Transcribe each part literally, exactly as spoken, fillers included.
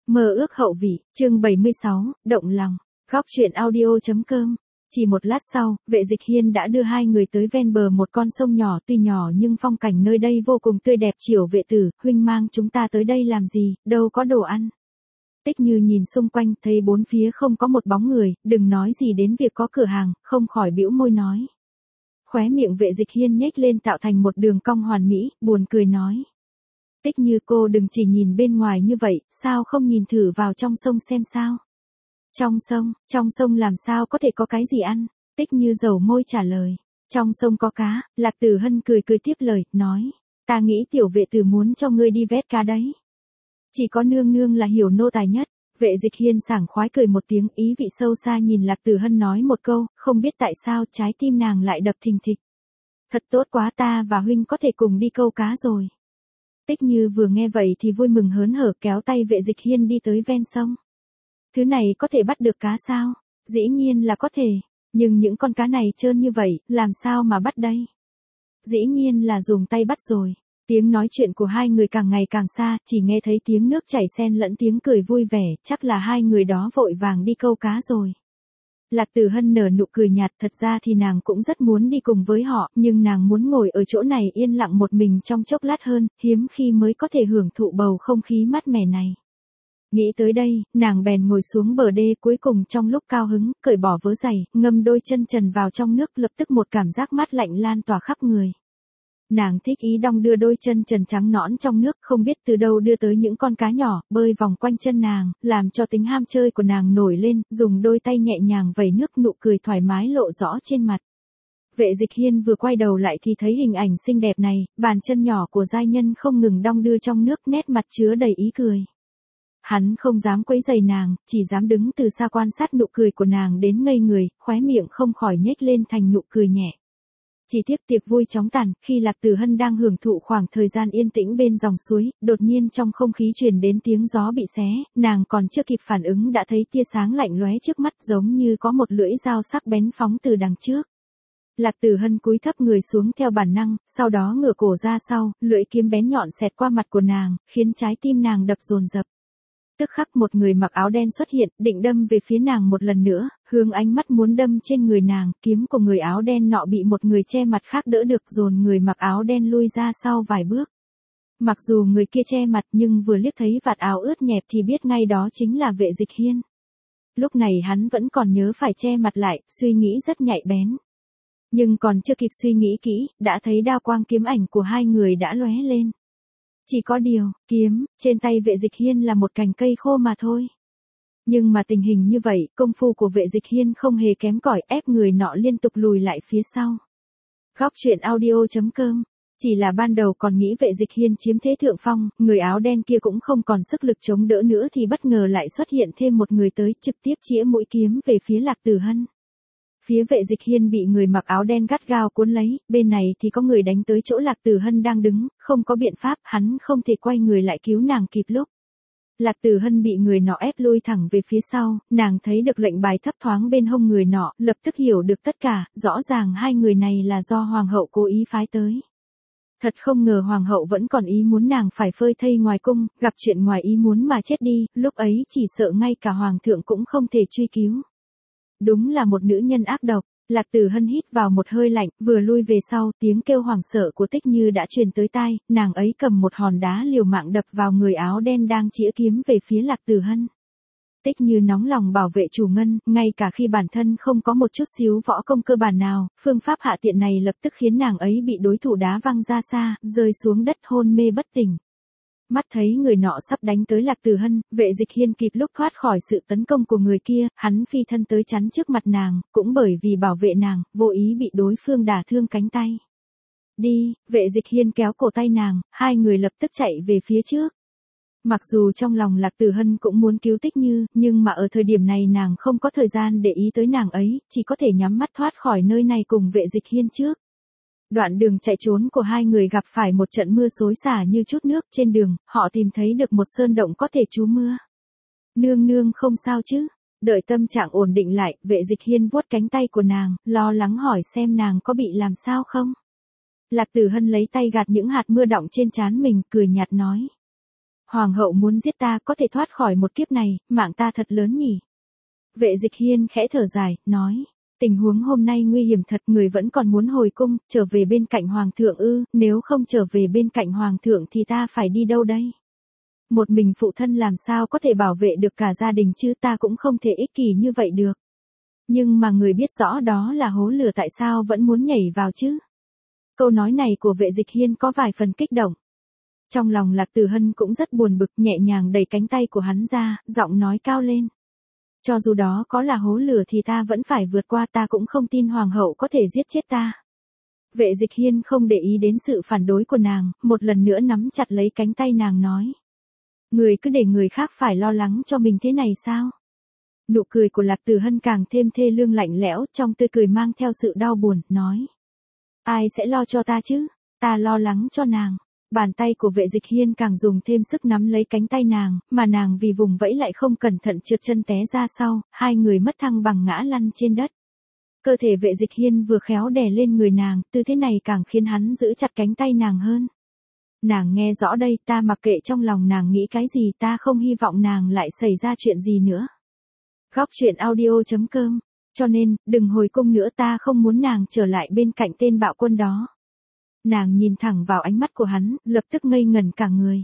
Mơ ước hậu vị, chương bảy mươi sáu, động lòng, góc truyện audio.com. Chỉ một lát sau, Vệ Dịch Hiên đã đưa hai người tới ven bờ một con sông nhỏ, tuy nhỏ nhưng phong cảnh nơi đây vô cùng tươi đẹp. Chiểu vệ tử, huynh mang chúng ta tới đây làm gì, đâu có đồ ăn. Tích Như nhìn xung quanh, thấy bốn phía không có một bóng người, đừng nói gì đến việc có cửa hàng, không khỏi bĩu môi nói. Khóe miệng Vệ Dịch Hiên nhếch lên tạo thành một đường cong hoàn mỹ, buồn cười nói. Tích Như, cô đừng chỉ nhìn bên ngoài như vậy, sao không nhìn thử vào trong sông xem sao? Trong sông, trong sông làm sao có thể có cái gì ăn? Tích Như dầu môi trả lời. Trong sông có cá. Lạc Tử Hân cười cười tiếp lời, nói. Ta nghĩ tiểu vệ tử muốn cho ngươi đi vét cá đấy. Chỉ có nương nương là hiểu nô tài nhất. Vệ Dịch Hiên sảng khoái cười một tiếng, ý vị sâu xa nhìn Lạc Tử Hân nói một câu, không biết tại sao trái tim nàng lại đập thình thịch. Thật tốt quá, ta và huynh có thể cùng đi câu cá rồi. Tích Như vừa nghe vậy thì vui mừng hớn hở kéo tay Vệ Dịch Hiên đi tới ven sông. Thứ này có thể bắt được cá sao? Dĩ nhiên là có thể, nhưng những con cá này trơn như vậy, làm sao mà bắt đây? Dĩ nhiên là dùng tay bắt rồi. Tiếng nói chuyện của hai người càng ngày càng xa, chỉ nghe thấy tiếng nước chảy xen lẫn tiếng cười vui vẻ, chắc là hai người đó vội vàng đi câu cá rồi. Lạc Tử Hân nở nụ cười nhạt, thật ra thì nàng cũng rất muốn đi cùng với họ, nhưng nàng muốn ngồi ở chỗ này yên lặng một mình trong chốc lát hơn, hiếm khi mới có thể hưởng thụ bầu không khí mát mẻ này. Nghĩ tới đây, nàng bèn ngồi xuống bờ đê, cuối cùng trong lúc cao hứng, cởi bỏ vớ giày, ngâm đôi chân trần vào trong nước, lập tức một cảm giác mát lạnh lan tỏa khắp người. Nàng thích ý đong đưa đôi chân trần trắng nõn trong nước, không biết từ đâu đưa tới những con cá nhỏ, bơi vòng quanh chân nàng, làm cho tính ham chơi của nàng nổi lên, dùng đôi tay nhẹ nhàng vẩy nước, nụ cười thoải mái lộ rõ trên mặt. Vệ Dịch Hiên vừa quay đầu lại thì thấy hình ảnh xinh đẹp này, bàn chân nhỏ của giai nhân không ngừng đong đưa trong nước, nét mặt chứa đầy ý cười. Hắn không dám quấy rầy nàng, chỉ dám đứng từ xa quan sát nụ cười của nàng đến ngây người, khóe miệng không khỏi nhếch lên thành nụ cười nhẹ. Chỉ tiếc tiệc vui chóng tàn, khi Lạc Tử Hân đang hưởng thụ khoảng thời gian yên tĩnh bên dòng suối, đột nhiên trong không khí truyền đến tiếng gió bị xé, nàng còn chưa kịp phản ứng đã thấy tia sáng lạnh lóe trước mắt, giống như có một lưỡi dao sắc bén phóng từ đằng trước. Lạc Tử Hân cúi thấp người xuống theo bản năng, sau đó ngửa cổ ra sau, lưỡi kiếm bén nhọn xẹt qua mặt của nàng, khiến trái tim nàng đập dồn dập. Tức khắc một người mặc áo đen xuất hiện, định đâm về phía nàng một lần nữa, hướng ánh mắt muốn đâm trên người nàng, kiếm của người áo đen nọ bị một người che mặt khác đỡ được, dồn người mặc áo đen lui ra sau vài bước. Mặc dù người kia che mặt nhưng vừa liếc thấy vạt áo ướt nhẹp thì biết ngay đó chính là Vệ Dịch Hiên. Lúc này hắn vẫn còn nhớ phải che mặt lại, suy nghĩ rất nhạy bén. Nhưng còn chưa kịp suy nghĩ kỹ, đã thấy đao quang kiếm ảnh của hai người đã lóe lên. Chỉ có điều, kiếm, trên tay Vệ Dịch Hiên là một cành cây khô mà thôi. Nhưng mà tình hình như vậy, công phu của Vệ Dịch Hiên không hề kém cỏi, ép người nọ liên tục lùi lại phía sau. Góc truyện audio.com. Chỉ là ban đầu còn nghĩ Vệ Dịch Hiên chiếm thế thượng phong, người áo đen kia cũng không còn sức lực chống đỡ nữa thì bất ngờ lại xuất hiện thêm một người tới, trực tiếp chĩa mũi kiếm về phía Lạc Tử Hân. Phía Vệ Dịch Hiên bị người mặc áo đen gắt gao cuốn lấy, bên này thì có người đánh tới chỗ Lạc Tử Hân đang đứng, không có biện pháp, hắn không thể quay người lại cứu nàng kịp lúc. Lạc Tử Hân bị người nọ ép lui thẳng về phía sau, nàng thấy được lệnh bài thấp thoáng bên hông người nọ, lập tức hiểu được tất cả, rõ ràng hai người này là do hoàng hậu cố ý phái tới. Thật không ngờ hoàng hậu vẫn còn ý muốn nàng phải phơi thây ngoài cung, gặp chuyện ngoài ý muốn mà chết đi, lúc ấy chỉ sợ ngay cả hoàng thượng cũng không thể truy cứu. Đúng là một nữ nhân ác độc. Lạc Tử Hân hít vào một hơi lạnh, vừa lui về sau, tiếng kêu hoảng sợ của Tích Như đã truyền tới tai, nàng ấy cầm một hòn đá liều mạng đập vào người áo đen đang chĩa kiếm về phía Lạc Tử Hân. Tích Như nóng lòng bảo vệ chủ ngân, ngay cả khi bản thân không có một chút xíu võ công cơ bản nào, phương pháp hạ tiện này lập tức khiến nàng ấy bị đối thủ đá văng ra xa, rơi xuống đất hôn mê bất tỉnh. Mắt thấy người nọ sắp đánh tới Lạc Tử Hân, Vệ Dịch Hiên kịp lúc thoát khỏi sự tấn công của người kia, hắn phi thân tới chắn trước mặt nàng, cũng bởi vì bảo vệ nàng, vô ý bị đối phương đả thương cánh tay. Đi, Vệ Dịch Hiên kéo cổ tay nàng, hai người lập tức chạy về phía trước. Mặc dù trong lòng Lạc Tử Hân cũng muốn cứu Tích Như, nhưng mà ở thời điểm này nàng không có thời gian để ý tới nàng ấy, chỉ có thể nhắm mắt thoát khỏi nơi này cùng Vệ Dịch Hiên trước. Đoạn đường chạy trốn của hai người gặp phải một trận mưa xối xả như chút nước, trên đường, họ tìm thấy được một sơn động có thể trú mưa. Nương nương không sao chứ? Đợi tâm trạng ổn định lại, Vệ Dịch Hiên vuốt cánh tay của nàng, lo lắng hỏi xem nàng có bị làm sao không? Lạc Tử Hân lấy tay gạt những hạt mưa đọng trên trán mình, cười nhạt nói. Hoàng hậu muốn giết ta có thể thoát khỏi một kiếp này, mạng ta thật lớn nhỉ. Vệ Dịch Hiên khẽ thở dài, nói. Tình huống hôm nay nguy hiểm thật, người vẫn còn muốn hồi cung, trở về bên cạnh Hoàng thượng ư, nếu không trở về bên cạnh Hoàng thượng thì ta phải đi đâu đây? Một mình phụ thân làm sao có thể bảo vệ được cả gia đình chứ, ta cũng không thể ích kỷ như vậy được. Nhưng mà người biết rõ đó là hố lửa tại sao vẫn muốn nhảy vào chứ? Câu nói này của Vệ Dịch Hiên có vài phần kích động. Trong lòng Lạc Tử Hân cũng rất buồn bực, nhẹ nhàng đẩy cánh tay của hắn ra, giọng nói cao lên. Cho dù đó có là hố lửa thì ta vẫn phải vượt qua, ta cũng không tin Hoàng hậu có thể giết chết ta. Vệ Dịch Hiên không để ý đến sự phản đối của nàng, một lần nữa nắm chặt lấy cánh tay nàng nói. Người cứ để người khác phải lo lắng cho mình thế này sao? Nụ cười của Lạc Tử Hân càng thêm thê lương lạnh lẽo, trong tươi cười mang theo sự đau buồn, nói. Ai sẽ lo cho ta chứ? Ta lo lắng cho nàng. Bàn tay của Vệ Dịch Hiên càng dùng thêm sức nắm lấy cánh tay nàng, mà nàng vì vùng vẫy lại không cẩn thận trượt chân té ra sau, hai người mất thăng bằng ngã lăn trên đất. Cơ thể Vệ Dịch Hiên vừa khéo đè lên người nàng, tư thế này càng khiến hắn giữ chặt cánh tay nàng hơn. Nàng nghe rõ đây, ta mặc kệ trong lòng nàng nghĩ cái gì, ta không hy vọng nàng lại xảy ra chuyện gì nữa. Góc truyện audio chấm com. Cho nên, đừng hồi cung nữa, ta không muốn nàng trở lại bên cạnh tên bạo quân đó. Nàng nhìn thẳng vào ánh mắt của hắn, lập tức ngây ngẩn cả người.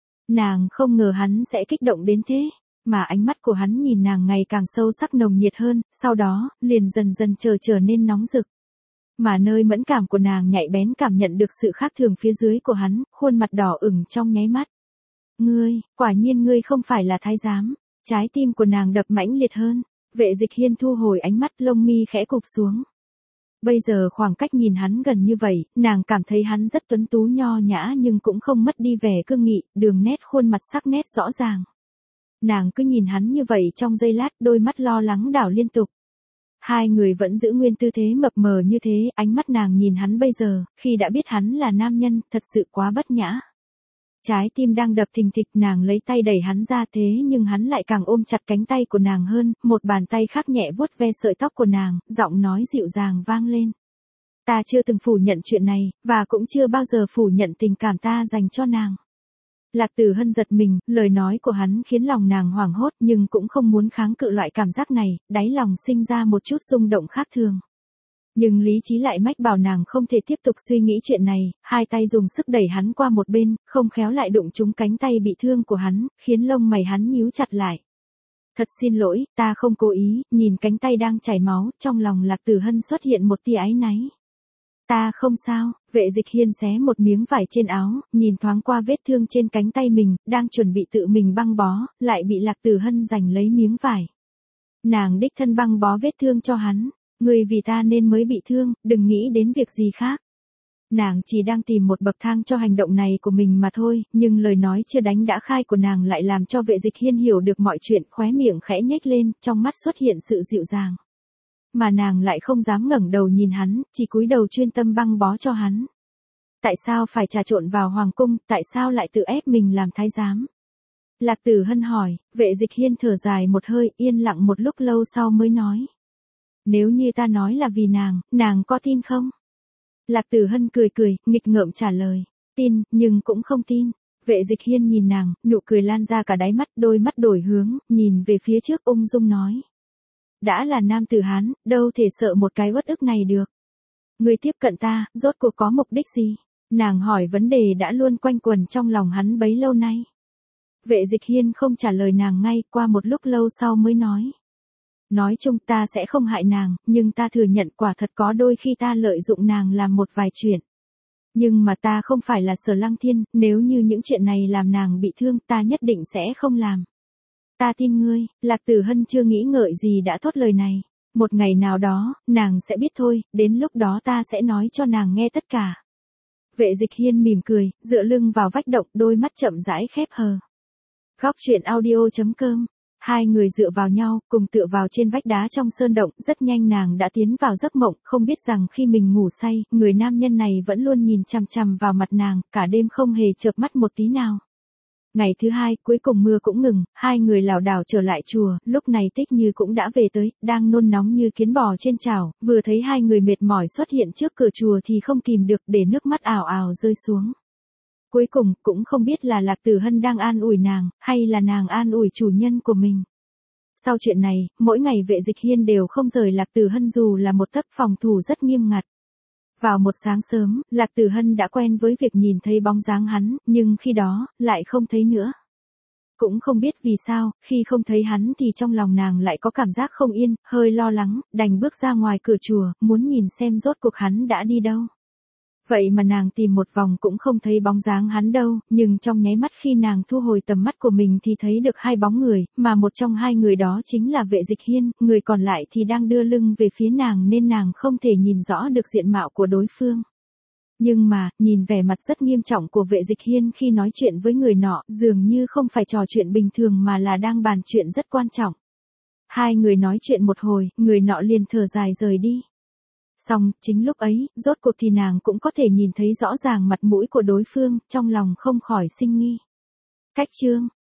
Nàng không ngờ hắn sẽ kích động đến thế, mà ánh mắt của hắn nhìn nàng ngày càng sâu sắc nồng nhiệt hơn, sau đó, liền dần dần trở trở nên nóng rực. Mà nơi mẫn cảm của nàng nhạy bén cảm nhận được sự khác thường phía dưới của hắn, khuôn mặt đỏ ửng trong nháy mắt. Ngươi, quả nhiên ngươi không phải là thái giám. Trái tim của nàng đập mãnh liệt hơn, Vệ Dịch Hiên thu hồi ánh mắt, lông mi khẽ cụp xuống. Bây giờ khoảng cách nhìn hắn gần như vậy, nàng cảm thấy hắn rất tuấn tú nho nhã nhưng cũng không mất đi vẻ cương nghị, đường nét khuôn mặt sắc nét rõ ràng. Nàng cứ nhìn hắn như vậy trong giây lát, đôi mắt lo lắng đảo liên tục. Hai người vẫn giữ nguyên tư thế mập mờ như thế, ánh mắt nàng nhìn hắn bây giờ, khi đã biết hắn là nam nhân, thật sự quá bất nhã. Trái tim đang đập thình thịch, nàng lấy tay đẩy hắn ra thế nhưng hắn lại càng ôm chặt cánh tay của nàng hơn, một bàn tay khác nhẹ vuốt ve sợi tóc của nàng, giọng nói dịu dàng vang lên. Ta chưa từng phủ nhận chuyện này, và cũng chưa bao giờ phủ nhận tình cảm ta dành cho nàng. Lạc Tử Hân giật mình, lời nói của hắn khiến lòng nàng hoảng hốt nhưng cũng không muốn kháng cự loại cảm giác này, đáy lòng sinh ra một chút rung động khác thường. Nhưng lý trí lại mách bảo nàng không thể tiếp tục suy nghĩ chuyện này, hai tay dùng sức đẩy hắn qua một bên, không khéo lại đụng trúng cánh tay bị thương của hắn, khiến lông mày hắn nhíu chặt lại. Thật xin lỗi, ta không cố ý, nhìn cánh tay đang chảy máu, trong lòng Lạc Tử Hân xuất hiện một tia áy náy. Ta không sao, Vệ Dịch Hiên xé một miếng vải trên áo, nhìn thoáng qua vết thương trên cánh tay mình, đang chuẩn bị tự mình băng bó, lại bị Lạc Tử Hân giành lấy miếng vải. Nàng đích thân băng bó vết thương cho hắn. Người vì ta nên mới bị thương, đừng nghĩ đến việc gì khác. Nàng chỉ đang tìm một bậc thang cho hành động này của mình mà thôi, nhưng lời nói chưa đánh đã khai của nàng lại làm cho Vệ Dịch Hiên hiểu được mọi chuyện, khóe miệng khẽ nhếch lên, trong mắt xuất hiện sự dịu dàng. Mà nàng lại không dám ngẩng đầu nhìn hắn, chỉ cúi đầu chuyên tâm băng bó cho hắn. Tại sao phải trà trộn vào hoàng cung, tại sao lại tự ép mình làm thái giám? Lạc Tử Hân hỏi, Vệ Dịch Hiên thở dài một hơi, yên lặng một lúc lâu sau mới nói. Nếu như ta nói là vì nàng, nàng có tin không? Lạc Tử Hân cười cười, nghịch ngợm trả lời. Tin, nhưng cũng không tin. Vệ Dịch Hiên nhìn nàng, nụ cười lan ra cả đáy mắt, đôi mắt đổi hướng, nhìn về phía trước ung dung nói. Đã là nam tử Hán, đâu thể sợ một cái uất ức này được. Người tiếp cận ta, rốt cuộc có mục đích gì? Nàng hỏi vấn đề đã luôn quanh quẩn trong lòng hắn bấy lâu nay. Vệ Dịch Hiên không trả lời nàng ngay, qua một lúc lâu sau mới nói. Nói chung ta sẽ không hại nàng, nhưng ta thừa nhận quả thật có đôi khi ta lợi dụng nàng làm một vài chuyện. Nhưng mà ta không phải là Sở Lăng Thiên, nếu như những chuyện này làm nàng bị thương ta nhất định sẽ không làm. Ta tin ngươi. Lạc Tử Hân chưa nghĩ ngợi gì đã thốt lời này. Một ngày nào đó, nàng sẽ biết thôi, đến lúc đó ta sẽ nói cho nàng nghe tất cả. Vệ Dịch Hiên mỉm cười, dựa lưng vào vách động, đôi mắt chậm rãi khép hờ. Góc truyện audio chấm com. Hai người dựa vào nhau, cùng tựa vào trên vách đá trong sơn động, rất nhanh nàng đã tiến vào giấc mộng, không biết rằng khi mình ngủ say, người nam nhân này vẫn luôn nhìn chằm chằm vào mặt nàng, cả đêm không hề chợp mắt một tí nào. Ngày thứ hai, cuối cùng mưa cũng ngừng, hai người lảo đảo trở lại chùa, lúc này Tích Như cũng đã về tới, đang nôn nóng như kiến bò trên chảo, vừa thấy hai người mệt mỏi xuất hiện trước cửa chùa thì không kìm được để nước mắt ào ào rơi xuống. Cuối cùng, cũng không biết là Lạc Tử Hân đang an ủi nàng, hay là nàng an ủi chủ nhân của mình. Sau chuyện này, mỗi ngày Vệ Dịch Hiên đều không rời Lạc Tử Hân dù là một tấc, phòng thủ rất nghiêm ngặt. Vào một sáng sớm, Lạc Tử Hân đã quen với việc nhìn thấy bóng dáng hắn, nhưng khi đó, lại không thấy nữa. Cũng không biết vì sao, khi không thấy hắn thì trong lòng nàng lại có cảm giác không yên, hơi lo lắng, đành bước ra ngoài cửa chùa, muốn nhìn xem rốt cuộc hắn đã đi đâu. Vậy mà nàng tìm một vòng cũng không thấy bóng dáng hắn đâu, nhưng trong nháy mắt khi nàng thu hồi tầm mắt của mình thì thấy được hai bóng người, mà một trong hai người đó chính là Vệ Dịch Hiên, người còn lại thì đang đưa lưng về phía nàng nên nàng không thể nhìn rõ được diện mạo của đối phương. Nhưng mà, nhìn vẻ mặt rất nghiêm trọng của Vệ Dịch Hiên khi nói chuyện với người nọ, dường như không phải trò chuyện bình thường mà là đang bàn chuyện rất quan trọng. Hai người nói chuyện một hồi, người nọ liền thở dài rời đi. Xong, chính lúc ấy, rốt cuộc thì nàng cũng có thể nhìn thấy rõ ràng mặt mũi của đối phương, trong lòng không khỏi sinh nghi. Cách chương